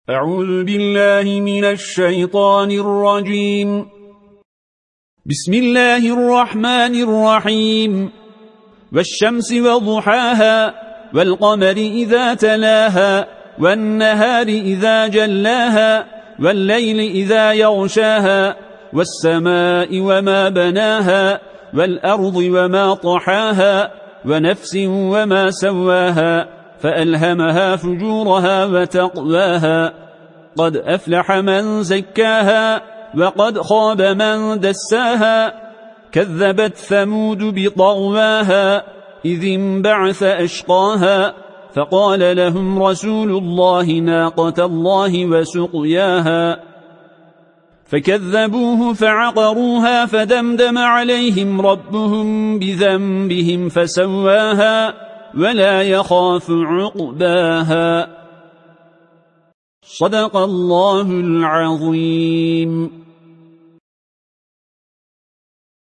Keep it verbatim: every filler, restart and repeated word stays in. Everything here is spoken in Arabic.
أعوذ بالله من الشيطان الرجيم. بسم الله الرحمن الرحيم. والشمس وضحاها والقمر إذا تلاها والنهار إذا جلاها والليل إذا يغشاها والسماء وما بناها والأرض وما طحاها ونفس وما سواها فألهمها فجورها وتقواها قد أفلح من زكاها وقد خاب من دساها كذبت ثمود بطغواها إذ انبعث أشقاها فقال لهم رسول الله ناقة الله وسقياها فكذبوه فعقروها فدمدم عليهم ربهم بذنبهم فسواها ولا يخاف عقباها. صدق الله العظيم.